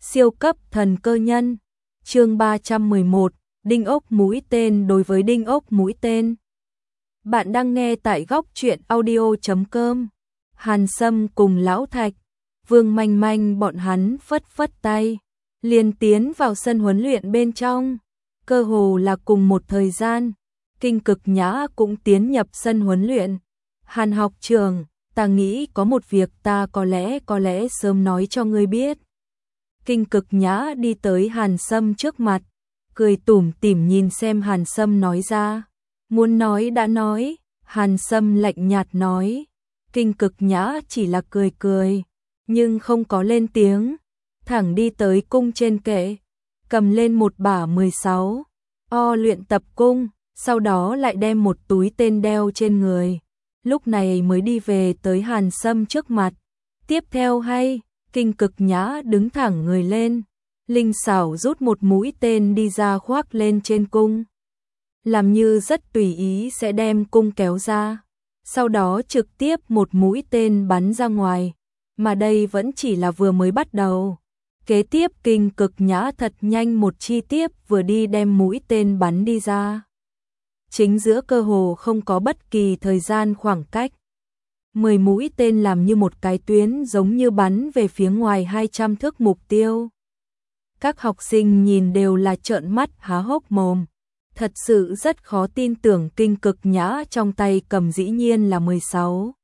Siêu cấp thần cơ nhân. Chương 311, đinh ốc mũi tên đối với đinh ốc mũi tên. Bạn đang nghe tại góc truyện audio.com. Hàn Sâm cùng Lão Thạch, Vương Manh Manh bọn hắn phất phất tay, liền tiến vào sân huấn luyện bên trong. Cơ hồ là cùng một thời gian, Kinh Cực Nhã cũng tiến nhập sân huấn luyện. Hàn học trường, ta nghĩ có một việc ta có lẽ sớm nói cho ngươi biết. Kinh Cực Nhã đi tới Hàn Sâm trước mặt, cười tủm tỉm nhìn xem Hàn Sâm nói ra. Muốn nói đã nói, Hàn Sâm lạnh nhạt nói. Kinh Cực Nhã chỉ là cười cười, nhưng không có lên tiếng, thẳng đi tới cung trên kệ, cầm lên một bả 16 luyện tập cung, sau đó lại đem một túi tên đeo trên người. Lúc này mới đi về tới Hàn Sâm trước mặt. Tiếp theo hay, Kinh Cực Nhã đứng thẳng người lên, linh xảo rút một mũi tên đi ra khoác lên trên cung, làm như rất tùy ý sẽ đem cung kéo ra, sau đó trực tiếp một mũi tên bắn ra ngoài, mà đây vẫn chỉ là vừa mới bắt đầu. Kế tiếp Kinh Cực Nhã thật nhanh một chi tiết vừa đi đem mũi tên bắn đi ra. Chính giữa cơ hồ không có bất kỳ thời gian khoảng cách. 10 mũi tên làm như một cái tuyến giống như bắn về phía ngoài 200 thước mục tiêu. Các học sinh nhìn đều là trợn mắt há hốc mồm. Thật sự rất khó tin tưởng Kinh Cực Nhã trong tay cầm dĩ nhiên là 16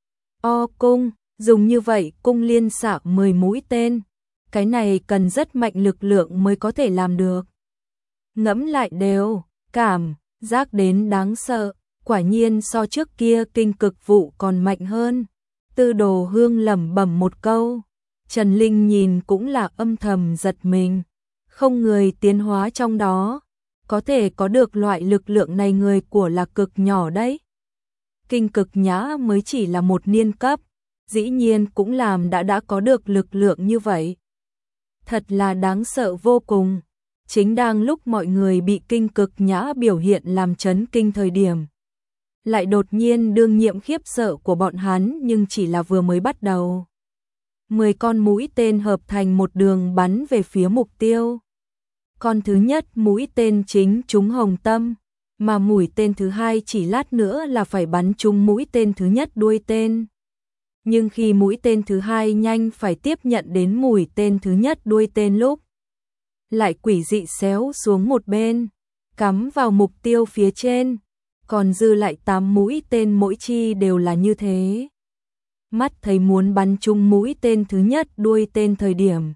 cung, dùng như vậy cung liên xạ 10 mũi tên. Cái này cần rất mạnh lực lượng mới có thể làm được. Ngẫm lại đều, cảm giác đến đáng sợ, quả nhiên so trước kia Kinh Cực Vụ còn mạnh hơn. Tư Đồ Hương lẩm bẩm một câu, Trần Linh nhìn cũng là âm thầm giật mình, không người tiến hóa trong đó, có thể có được loại lực lượng này người của là cực nhỏ đấy. Kinh Cực Nhã mới chỉ là một niên cấp, dĩ nhiên cũng làm đã có được lực lượng như vậy. Thật là đáng sợ vô cùng. Chính đang lúc mọi người bị Kinh Cực Nhã biểu hiện làm chấn kinh thời điểm, lại đột nhiên đương nhiệm khiếp sợ của bọn hắn nhưng chỉ là vừa mới bắt đầu. 10 con mũi tên hợp thành một đường bắn về phía mục tiêu. Con thứ nhất mũi tên chính trúng hồng tâm, mà mũi tên thứ hai chỉ lát nữa là phải bắn trúng mũi tên thứ nhất đuôi tên. Nhưng khi mũi tên thứ hai nhanh phải tiếp nhận đến mũi tên thứ nhất đuôi tên lúc, lại quỷ dị xéo xuống một bên, cắm vào mục tiêu phía trên, còn dư lại 8 mũi tên mỗi chi đều là như thế. Mắt thấy muốn bắn trúng mũi tên thứ nhất đuôi tên thời điểm,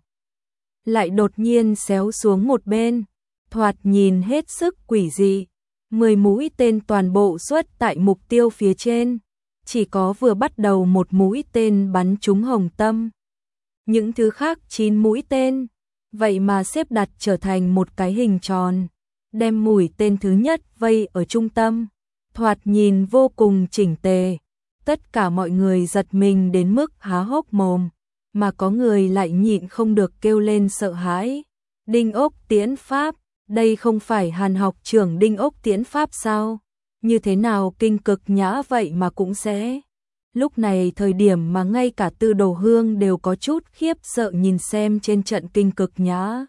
lại đột nhiên xéo xuống một bên, thoạt nhìn hết sức quỷ dị. 10 mũi tên toàn bộ xuất tại mục tiêu phía trên, chỉ có vừa bắt đầu một mũi tên bắn trúng hồng tâm. Những thứ khác 9 mũi tên, vậy mà xếp đặt trở thành một cái hình tròn, đem mũi tên thứ nhất vây ở trung tâm, thoạt nhìn vô cùng chỉnh tề. Tất cả mọi người giật mình đến mức há hốc mồm, mà có người lại nhịn không được kêu lên sợ hãi. Đinh ốc tiễn pháp, đây không phải Hàn học trưởng đinh ốc tiễn pháp sao? Như thế nào Kinh Cực Nhã vậy mà cũng sẽ. Lúc này thời điểm mà ngay cả Tư Đồ Hương đều có chút khiếp sợ nhìn xem trên trận Kinh Cực Nhã.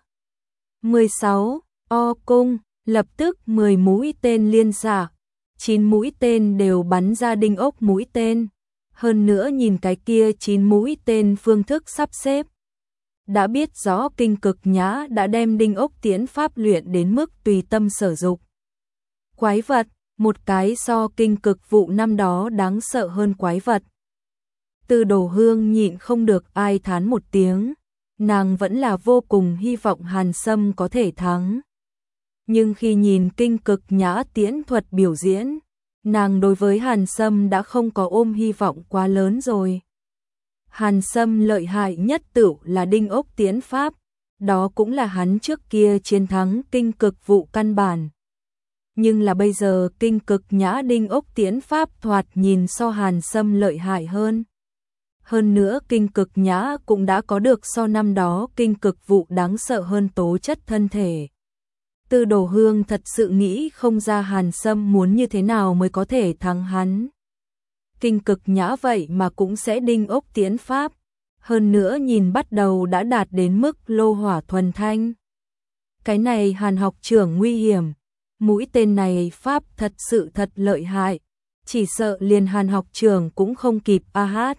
16 cung, lập tức 10 mũi tên liên xạ, 9 mũi tên đều bắn ra đinh ốc mũi tên. Hơn nữa nhìn cái kia 9 mũi tên phương thức sắp xếp, đã biết rõ Kinh Cực Nhã đã đem đinh ốc tiễn pháp luyện đến mức tùy tâm sở dục. Quái vật, một cái so Kinh Cực Vụ năm đó đáng sợ hơn quái vật. Tư Đồ Hương nhịn không được ai thán một tiếng, nàng vẫn là vô cùng hy vọng Hàn Sâm có thể thắng. Nhưng khi nhìn Kinh Cực Nhã tiễn thuật biểu diễn, nàng đối với Hàn Sâm đã không có ôm hy vọng quá lớn rồi. Hàn Sâm lợi hại nhất tựu là đinh ốc tiễn pháp, đó cũng là hắn trước kia chiến thắng Kinh Cực Vụ căn bản. Nhưng là bây giờ Kinh Cực Nhã đinh ốc tiễn pháp thoạt nhìn so Hàn Sâm lợi hại hơn. Hơn nữa Kinh Cực Nhã cũng đã có được so năm đó Kinh Cực Vụ đáng sợ hơn tố chất thân thể. Tư Đồ Hương thật sự nghĩ không ra Hàn Sâm muốn như thế nào mới có thể thắng hắn. Kinh Cực Nhã vậy mà cũng sẽ đinh ốc tiễn pháp. hơn nữa nhìn bắt đầu đã đạt đến mức lô hỏa thuần thanh. Cái này Hàn học trưởng nguy hiểm, mũi tên này pháp thật sự thật lợi hại, chỉ sợ liền Hàn học trưởng cũng không kịp a hát.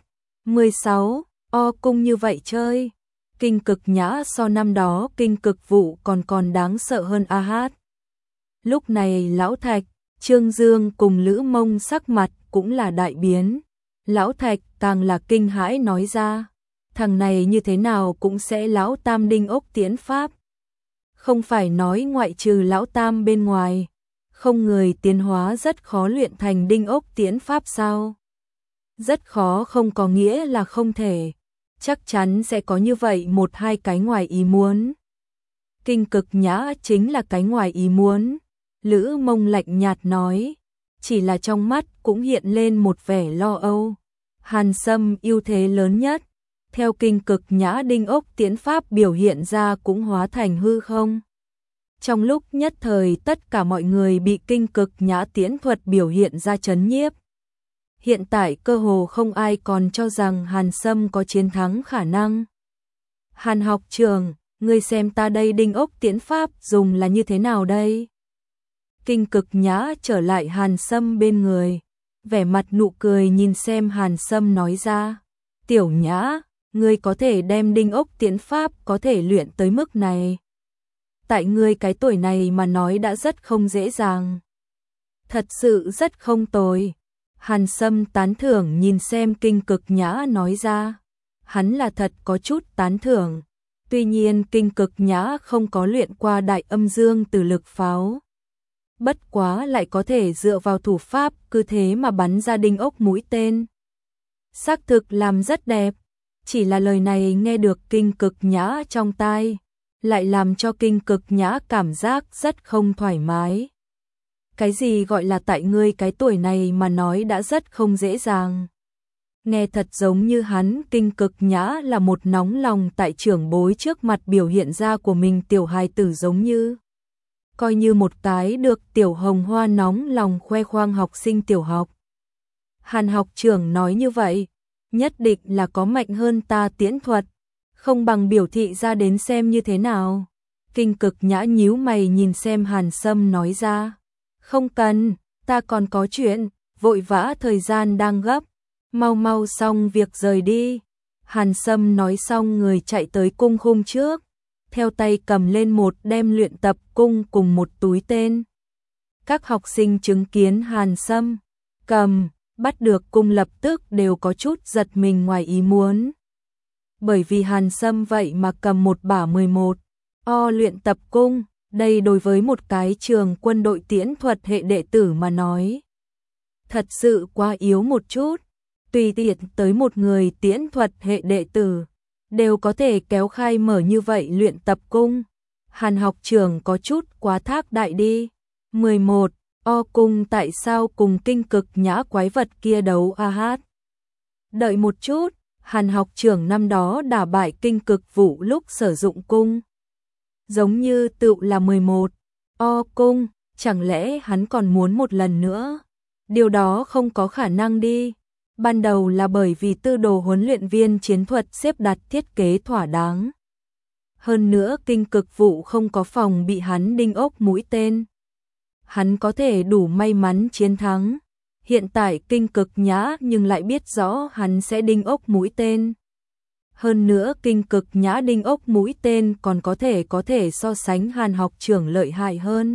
16. O cung như vậy chơi, kinh cực nhã so năm đó kinh cực vụ còn đáng sợ hơn a hát. Lúc này Lão Thạch, Trương Dương cùng Lữ Mông sắc mặt cũng là đại biến. Lão Thạch càng là kinh hãi nói ra, thằng này như thế nào cũng sẽ Lão Tam đinh ốc tiễn pháp. Không phải nói ngoại trừ Lão Tam bên ngoài, không người tiến hóa rất khó luyện thành đinh ốc tiễn pháp sao? Rất khó không có nghĩa là không thể, chắc chắn sẽ có như vậy một hai cái ngoài ý muốn. Kinh cực nhã chính là cái ngoài ý muốn, Lữ Mông lạnh nhạt nói, chỉ là trong mắt cũng hiện lên một vẻ lo âu. Hàn Sâm ưu thế lớn nhất, theo kinh cực nhã đinh ốc tiễn pháp biểu hiện ra cũng hóa thành hư không. Trong lúc nhất thời tất cả mọi người bị kinh cực nhã tiễn thuật biểu hiện ra chấn nhiếp. Hiện tại cơ hồ không ai còn cho rằng Hàn Sâm có chiến thắng khả năng. Hàn học trưởng, ngươi xem ta đây đinh ốc tiễn pháp dùng là như thế nào đây? Kinh cực nhã trở lại Hàn Sâm bên người, vẻ mặt nụ cười nhìn xem Hàn Sâm nói ra, tiểu nhã, ngươi có thể đem đinh ốc tiễn pháp có thể luyện tới mức này. Tại ngươi cái tuổi này mà nói đã rất không dễ dàng. Thật sự rất không tồi. Hàn Sâm tán thưởng nhìn xem kinh cực nhã nói ra. Hắn là thật có chút tán thưởng. Tuy nhiên kinh cực nhã không có luyện qua đại âm dương từ lực pháo. Bất quá lại có thể dựa vào thủ pháp cứ thế mà bắn ra đinh ốc mũi tên. Xác thực làm rất đẹp. Chỉ là lời này nghe được kinh cực nhã trong tai, lại làm cho kinh cực nhã cảm giác rất không thoải mái. Cái gì gọi là tại ngươi cái tuổi này mà nói đã rất không dễ dàng. Nghe thật giống như hắn kinh cực nhã là một nóng lòng tại trưởng bối trước mặt biểu hiện ra của mình tiểu hài tử giống như. Coi như một cái được tiểu hồng hoa nóng lòng khoe khoang học sinh tiểu học. Hàn học trưởng nói như vậy, nhất định là có mạnh hơn ta tiễn thuật, không bằng biểu thị ra đến xem như thế nào. Kinh cực nhã nhíu mày nhìn xem Hàn Sâm nói ra, không cần, ta còn có chuyện, vội vã thời gian đang gấp, mau mau xong việc rời đi. Hàn Sâm nói xong người chạy tới cung khung trước, theo tay cầm lên một đem luyện tập cung cùng một túi tên. Các học sinh chứng kiến Hàn Sâm cầm bắt được cung lập tức đều có chút giật mình ngoài ý muốn. Bởi vì Hàn Sâm vậy mà cầm một bả 11 luyện tập cung, đây đối với một cái trường quân đội tiễn thuật hệ đệ tử mà nói. Thật sự quá yếu một chút, tùy tiện tới một người tiễn thuật hệ đệ tử, đều có thể kéo khai mở như vậy luyện tập cung. Hàn học trưởng có chút quá thác đại đi. 11. Cung tại sao cùng kinh cực nhã quái vật kia đấu a hát? Đợi một chút, Hàn học trưởng năm đó đả bại kinh cực vụ lúc sử dụng cung. Giống như tự là 11. Cung, chẳng lẽ hắn còn muốn một lần nữa? Điều đó không có khả năng đi. Ban đầu là bởi vì tư đồ huấn luyện viên chiến thuật xếp đặt thiết kế thỏa đáng. Hơn nữa kinh cực vụ không có phòng bị hắn đinh ốc mũi tên. Hắn có thể đủ may mắn chiến thắng. Hiện tại kinh cực nhã nhưng lại biết rõ hắn sẽ đinh ốc mũi tên. Hơn nữa kinh cực nhã đinh ốc mũi tên còn có thể so sánh Hàn học trưởng lợi hại hơn.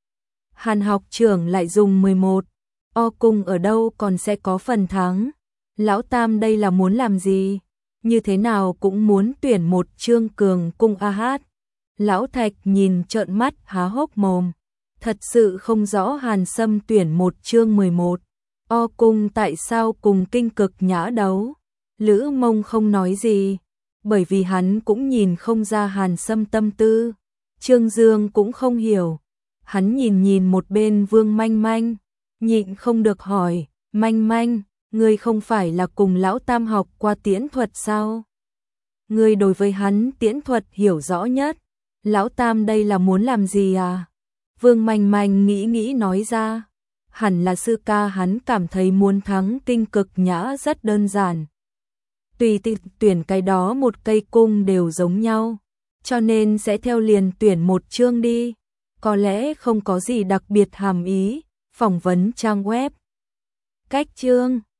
Hàn học trưởng lại dùng 11. Cung ở đâu còn sẽ có phần thắng. Lão Tam đây là muốn làm gì? Như thế nào cũng muốn tuyển một Trương Cường cung a hát. Lão Thạch nhìn trợn mắt há hốc mồm. Thật sự không rõ Hàn Sâm tuyển một chương 11. Cung tại sao cùng kinh cực nhã đấu. Lữ Mông không nói gì, bởi vì hắn cũng nhìn không ra Hàn Sâm tâm tư. Trương Dương cũng không hiểu. Hắn nhìn một bên Vương Manh Manh, nhịn không được hỏi, Manh Manh, ngươi không phải là cùng Lão Tam học qua tiễn thuật sao? Ngươi đối với hắn tiễn thuật hiểu rõ nhất. Lão Tam đây là muốn làm gì à? Vương Manh Manh nghĩ nói ra. Hẳn là sư ca hắn cảm thấy muốn thắng kinh cực nhã rất đơn giản. tùy tuyển cái đó một cây cung đều giống nhau, cho nên sẽ theo liền tuyển một chương đi. Có lẽ không có gì đặc biệt hàm ý, phỏng vấn trang web. Cách chương